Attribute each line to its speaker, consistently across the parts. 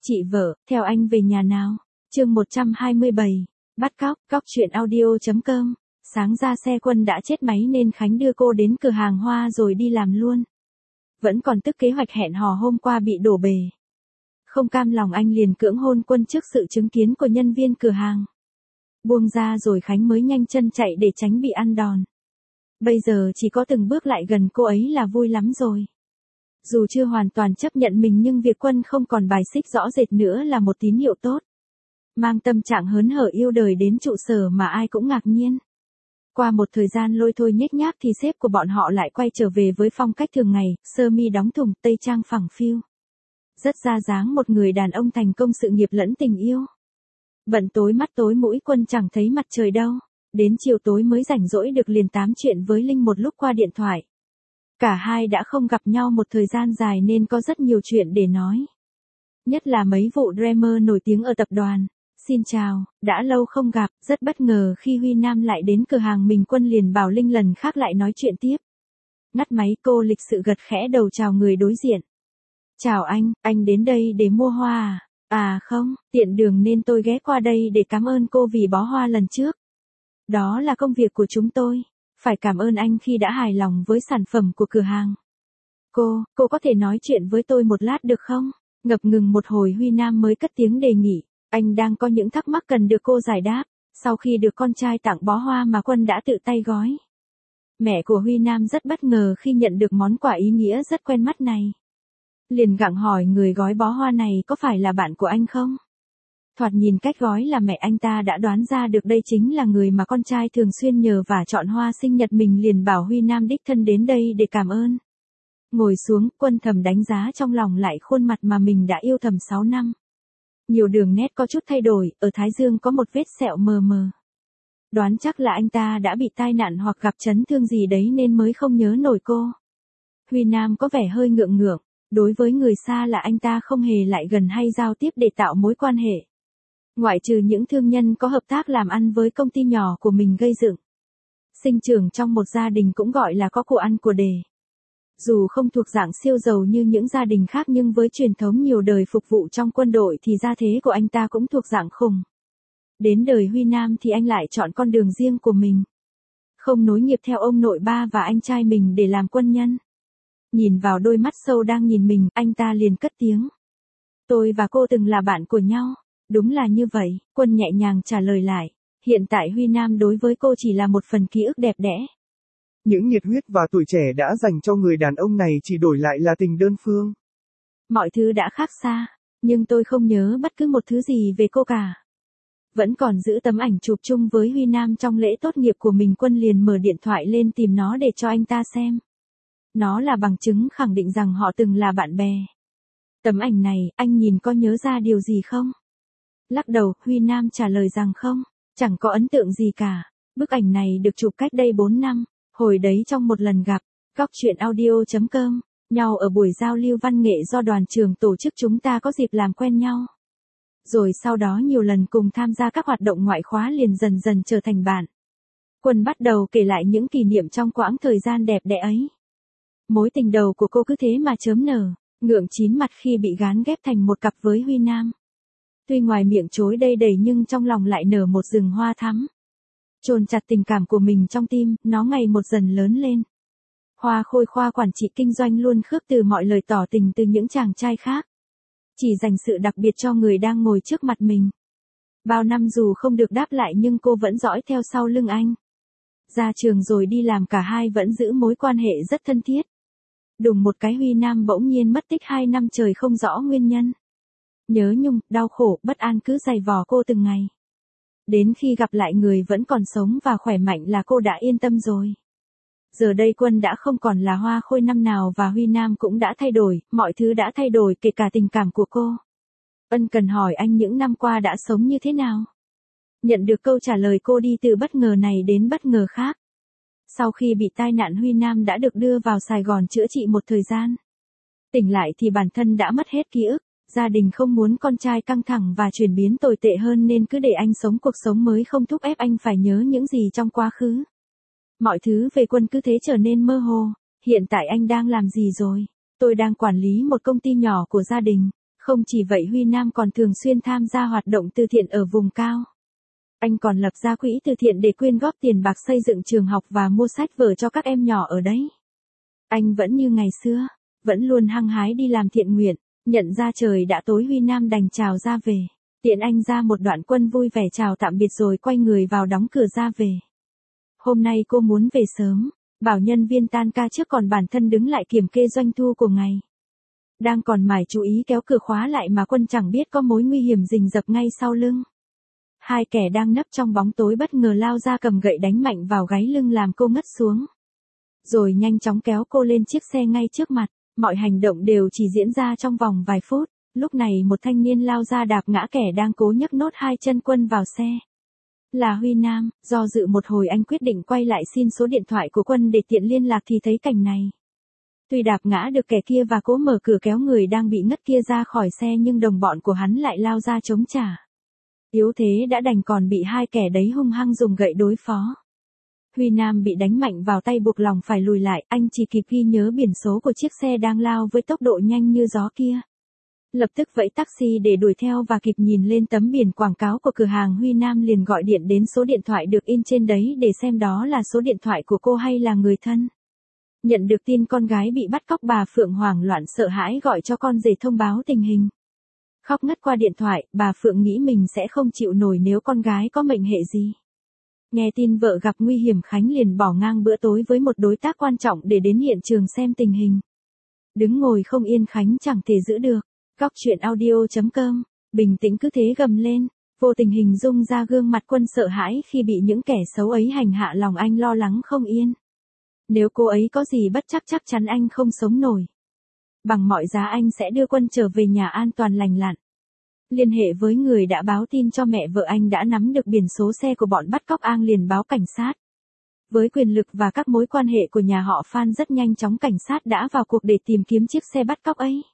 Speaker 1: Chị vợ, theo anh về nhà nào? Chương 127. Bắt cóc truyện audio.com. Sáng ra xe Quân đã chết máy nên Khánh đưa cô đến cửa hàng hoa rồi đi làm luôn. Vẫn còn tức kế hoạch hẹn hò hôm qua bị đổ bể. Không cam lòng anh liền cưỡng hôn Quân trước sự chứng kiến của nhân viên cửa hàng. Buông ra rồi Khánh mới nhanh chân chạy để tránh bị ăn đòn. Bây giờ chỉ có từng bước lại gần cô ấy là vui lắm rồi. Dù chưa hoàn toàn chấp nhận mình nhưng việc Quân không còn bài xích rõ rệt nữa là một tín hiệu tốt. Mang tâm trạng hớn hở yêu đời đến trụ sở mà ai cũng ngạc nhiên. Qua một thời gian lôi thôi nhếch nhác thì sếp của bọn họ lại quay trở về với phong cách thường ngày, sơ mi đóng thùng, tây trang phẳng phiu. Rất ra dáng một người đàn ông thành công sự nghiệp lẫn tình yêu. Bận tối mắt tối mũi Quân chẳng thấy mặt trời đâu. Đến chiều tối mới rảnh rỗi được liền tám chuyện với Linh một lúc qua điện thoại. Cả hai đã không gặp nhau một thời gian dài nên có rất nhiều chuyện để nói. Nhất là mấy vụ dreamer nổi tiếng ở tập đoàn. Xin chào, đã lâu không gặp, rất bất ngờ khi Huy Nam lại đến cửa hàng mình. Quân liền bảo Linh lần khác lại nói chuyện tiếp. Ngắt máy cô lịch sự gật khẽ đầu chào người đối diện. Chào anh đến đây để mua hoa à? À không, tiện đường nên tôi ghé qua đây để cảm ơn cô vì bó hoa lần trước. Đó là công việc của chúng tôi, phải cảm ơn anh khi đã hài lòng với sản phẩm của cửa hàng. Cô có thể nói chuyện với tôi một lát được không? Ngập ngừng một hồi Huy Nam mới cất tiếng đề nghị, anh đang có những thắc mắc cần được cô giải đáp, sau khi được con trai tặng bó hoa mà Quân đã tự tay gói. Mẹ của Huy Nam rất bất ngờ khi nhận được món quà ý nghĩa rất quen mắt này. Liền gặng hỏi người gói bó hoa này có phải là bạn của anh không? Thoạt nhìn cách gói là mẹ anh ta đã đoán ra được đây chính là người mà con trai thường xuyên nhờ và chọn hoa sinh nhật mình, liền bảo Huy Nam đích thân đến đây để cảm ơn. Ngồi xuống, Quân thầm đánh giá trong lòng lại khuôn mặt mà mình đã yêu thầm 6 năm. Nhiều đường nét có chút thay đổi, ở thái dương có một vết sẹo mờ mờ. Đoán chắc là anh ta đã bị tai nạn hoặc gặp chấn thương gì đấy nên mới không nhớ nổi cô. Huy Nam có vẻ hơi ngượng ngượng, đối với người xa là anh ta không hề lại gần hay giao tiếp để tạo mối quan hệ. Ngoại trừ những thương nhân có hợp tác làm ăn với công ty nhỏ của mình gây dựng. Sinh trưởng trong một gia đình cũng gọi là có của ăn của để. Dù không thuộc dạng siêu giàu như những gia đình khác nhưng với truyền thống nhiều đời phục vụ trong quân đội thì gia thế của anh ta cũng thuộc dạng khủng. Đến đời Huy Nam thì anh lại chọn con đường riêng của mình. Không nối nghiệp theo ông nội ba và anh trai mình để làm quân nhân. Nhìn vào đôi mắt sâu đang nhìn mình, anh ta liền cất tiếng. Tôi và cô từng là bạn của nhau. Đúng là như vậy, Quân nhẹ nhàng trả lời lại. Hiện tại Huy Nam đối với cô chỉ là một phần ký ức đẹp đẽ.
Speaker 2: Những nhiệt huyết và tuổi trẻ đã dành cho người đàn ông này chỉ đổi lại là tình đơn phương.
Speaker 1: Mọi thứ đã khác xa, nhưng tôi không nhớ bất cứ một thứ gì về cô cả. Vẫn còn giữ tấm ảnh chụp chung với Huy Nam trong lễ tốt nghiệp của mình. Quân liền mở điện thoại lên tìm nó để cho anh ta xem. Nó là bằng chứng khẳng định rằng họ từng là bạn bè. Tấm ảnh này, anh nhìn có nhớ ra điều gì không? Lắc đầu, Huy Nam trả lời rằng không, chẳng có ấn tượng gì cả. Bức ảnh này được chụp cách đây 4 năm, hồi đấy trong một lần gặp, góc truyện audio.com, nhau ở buổi giao lưu văn nghệ do đoàn trường tổ chức chúng ta có dịp làm quen nhau. Rồi sau đó nhiều lần cùng tham gia các hoạt động ngoại khóa liền dần dần trở thành bạn. Quân bắt đầu kể lại những kỷ niệm trong quãng thời gian đẹp đẽ ấy. Mối tình đầu của cô cứ thế mà chớm nở, ngượng chín mặt khi bị gán ghép thành một cặp với Huy Nam. Tuy ngoài miệng chối đây đầy nhưng trong lòng lại nở một rừng hoa thắm. Chôn chặt tình cảm của mình trong tim, nó ngày một dần lớn lên. Hoa Khôi khoa quản trị kinh doanh luôn khước từ mọi lời tỏ tình từ những chàng trai khác. Chỉ dành sự đặc biệt cho người đang ngồi trước mặt mình. Bao năm dù không được đáp lại nhưng cô vẫn dõi theo sau lưng anh. Ra trường rồi đi làm cả hai vẫn giữ mối quan hệ rất thân thiết. Đùng một cái Huy Nam bỗng nhiên mất tích 2 năm trời không rõ nguyên nhân. Nhớ nhung, đau khổ, bất an cứ giày vò cô từng ngày. Đến khi gặp lại người vẫn còn sống và khỏe mạnh là cô đã yên tâm rồi. Giờ đây Quân đã không còn là Hoa Khôi năm nào và Huy Nam cũng đã thay đổi, mọi thứ đã thay đổi kể cả tình cảm của cô. Ân cần hỏi anh những năm qua đã sống như thế nào. Nhận được câu trả lời cô đi từ bất ngờ này đến bất ngờ khác. Sau khi bị tai nạn Huy Nam đã được đưa vào Sài Gòn chữa trị một thời gian. Tỉnh lại thì bản thân đã mất hết ký ức. Gia đình không muốn con trai căng thẳng và chuyển biến tồi tệ hơn nên cứ để anh sống cuộc sống mới không thúc ép anh phải nhớ những gì trong quá khứ. Mọi thứ về Quân cứ thế trở nên mơ hồ. Hiện tại anh đang làm gì rồi? Tôi đang quản lý một công ty nhỏ của gia đình. Không chỉ vậy Huy Nam còn thường xuyên tham gia hoạt động từ thiện ở vùng cao. Anh còn lập ra quỹ từ thiện để quyên góp tiền bạc xây dựng trường học và mua sách vở cho các em nhỏ ở đấy. Anh vẫn như ngày xưa, vẫn luôn hăng hái đi làm thiện nguyện, nhận ra trời đã tối Huy Nam đành chào ra về. Tiện anh ra một đoạn Quân vui vẻ chào tạm biệt rồi quay người vào đóng cửa ra về. Hôm nay cô muốn về sớm, bảo nhân viên tan ca trước còn bản thân đứng lại kiểm kê doanh thu của ngày. Đang còn mải chú ý kéo cửa khóa lại mà Quân chẳng biết có mối nguy hiểm rình rập ngay sau lưng. Hai kẻ đang nấp trong bóng tối bất ngờ lao ra cầm gậy đánh mạnh vào gáy lưng làm cô ngất xuống. Rồi nhanh chóng kéo cô lên chiếc xe ngay trước mặt, mọi hành động đều chỉ diễn ra trong vòng vài phút. Lúc này một thanh niên lao ra đạp ngã kẻ đang cố nhấc nốt hai chân Quân vào xe. Là Huy Nam, do dự một hồi anh quyết định quay lại xin số điện thoại của Quân để tiện liên lạc thì thấy cảnh này. Tuy đạp ngã được kẻ kia và cố mở cửa kéo người đang bị ngất kia ra khỏi xe nhưng đồng bọn của hắn lại lao ra chống trả. Yếu thế đã đành còn bị hai kẻ đấy hung hăng dùng gậy đối phó. Huy Nam bị đánh mạnh vào tay buộc lòng phải lùi lại, anh chỉ kịp ghi nhớ biển số của chiếc xe đang lao với tốc độ nhanh như gió kia. Lập tức vẫy taxi để đuổi theo và kịp nhìn lên tấm biển quảng cáo của cửa hàng Huy Nam liền gọi điện đến số điện thoại được in trên đấy để xem đó là số điện thoại của cô hay là người thân. Nhận được tin con gái bị bắt cóc bà Phượng hoảng loạn sợ hãi gọi cho con rể thông báo tình hình. Khóc ngất qua điện thoại, bà Phượng nghĩ mình sẽ không chịu nổi nếu con gái có mệnh hệ gì. Nghe tin vợ gặp nguy hiểm Khánh liền bỏ ngang bữa tối với một đối tác quan trọng để đến hiện trường xem tình hình. Đứng ngồi không yên Khánh chẳng thể giữ được. Góc chuyện audio.com, bình tĩnh cứ thế gầm lên, vô tình hình dung ra gương mặt Quân sợ hãi khi bị những kẻ xấu ấy hành hạ lòng anh lo lắng không yên. Nếu cô ấy có gì bất trắc chắc chắn anh không sống nổi. Bằng mọi giá anh sẽ đưa Quân trở về nhà an toàn lành lặn. Liên hệ với người đã báo tin cho mẹ vợ anh đã nắm được biển số xe của bọn bắt cóc An liền báo cảnh sát. Với quyền lực và các mối quan hệ của nhà họ Phan rất nhanh chóng cảnh sát đã vào cuộc để tìm kiếm chiếc xe bắt cóc ấy.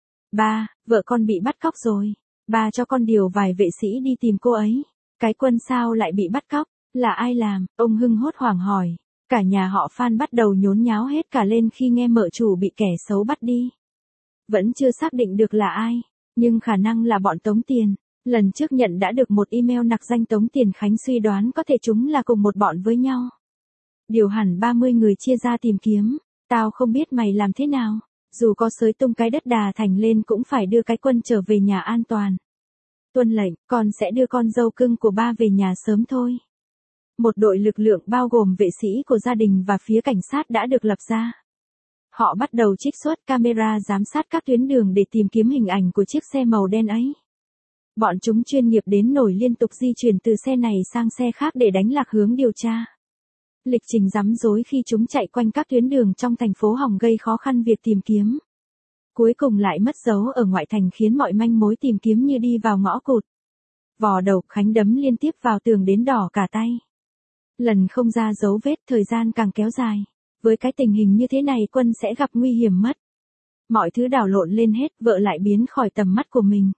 Speaker 1: Ba, vợ con bị bắt cóc rồi. Ba cho con điều vài vệ sĩ đi tìm cô ấy. Cái Quân sao lại bị bắt cóc? Là ai làm? Ông Hưng hốt hoảng hỏi. Cả nhà họ Phan bắt đầu nhốn nháo hết cả lên khi nghe mợ chủ bị kẻ xấu bắt đi. Vẫn chưa xác định được là ai, nhưng khả năng là bọn tống tiền. Lần trước nhận đã được một email nặc danh tống tiền Khánh suy đoán có thể chúng là cùng một bọn với nhau. Điều hẳn 30 người chia ra tìm kiếm. Tao không biết mày làm thế nào. Dù có xới tung cái đất Đà Thành lên cũng phải đưa cái Quân trở về nhà an toàn. Tuân lệnh, con sẽ đưa con dâu cưng của ba về nhà sớm thôi. Một đội lực lượng bao gồm vệ sĩ của gia đình và phía cảnh sát đã được lập ra. Họ bắt đầu trích xuất camera giám sát các tuyến đường để tìm kiếm hình ảnh của chiếc xe màu đen ấy. Bọn chúng chuyên nghiệp đến nổi liên tục di chuyển từ xe này sang xe khác để đánh lạc hướng điều tra. Lịch trình rắm rối khi chúng chạy quanh các tuyến đường trong thành phố hòng gây khó khăn việc tìm kiếm. Cuối cùng lại mất dấu ở ngoại thành khiến mọi manh mối tìm kiếm như đi vào ngõ cụt. Vò đầu Khánh đấm liên tiếp vào tường đến đỏ cả tay. Lần không ra dấu vết thời gian càng kéo dài. Với cái tình hình như thế này Quân sẽ gặp nguy hiểm mất. Mọi thứ đảo lộn lên hết vợ lại biến khỏi tầm mắt của mình.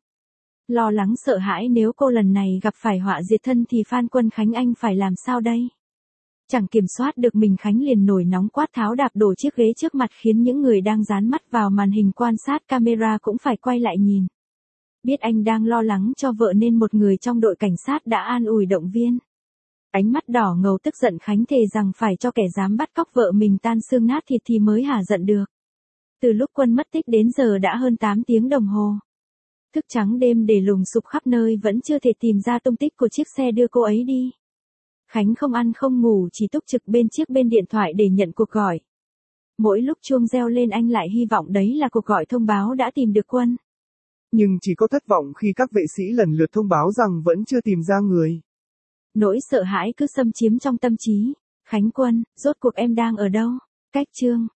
Speaker 1: Lo lắng sợ hãi nếu cô lần này gặp phải họa diệt thân thì Phan Quân Khánh anh phải làm sao đây? Chẳng kiểm soát được mình Khánh liền nổi nóng quát tháo đạp đổ chiếc ghế trước mặt khiến những người đang dán mắt vào màn hình quan sát camera cũng phải quay lại nhìn. Biết anh đang lo lắng cho vợ nên một người trong đội cảnh sát đã an ủi động viên. Ánh mắt đỏ ngầu tức giận Khánh thề rằng phải cho kẻ dám bắt cóc vợ mình tan xương nát thịt thì mới hả giận được. Từ lúc Quân mất tích đến giờ đã hơn 8 tiếng đồng hồ. Thức trắng đêm để lùng sục khắp nơi vẫn chưa thể tìm ra tung tích của chiếc xe đưa cô ấy đi. Khánh không ăn không ngủ chỉ túc trực bên điện thoại để nhận cuộc gọi. Mỗi lúc chuông reo lên anh lại hy vọng đấy là cuộc gọi thông báo đã tìm được Quân.
Speaker 2: Nhưng chỉ có thất vọng khi các vệ sĩ lần lượt thông báo rằng vẫn chưa tìm ra người.
Speaker 1: Nỗi sợ hãi cứ xâm chiếm trong tâm trí. Khánh Quân, rốt cuộc em đang ở đâu? Cách chương.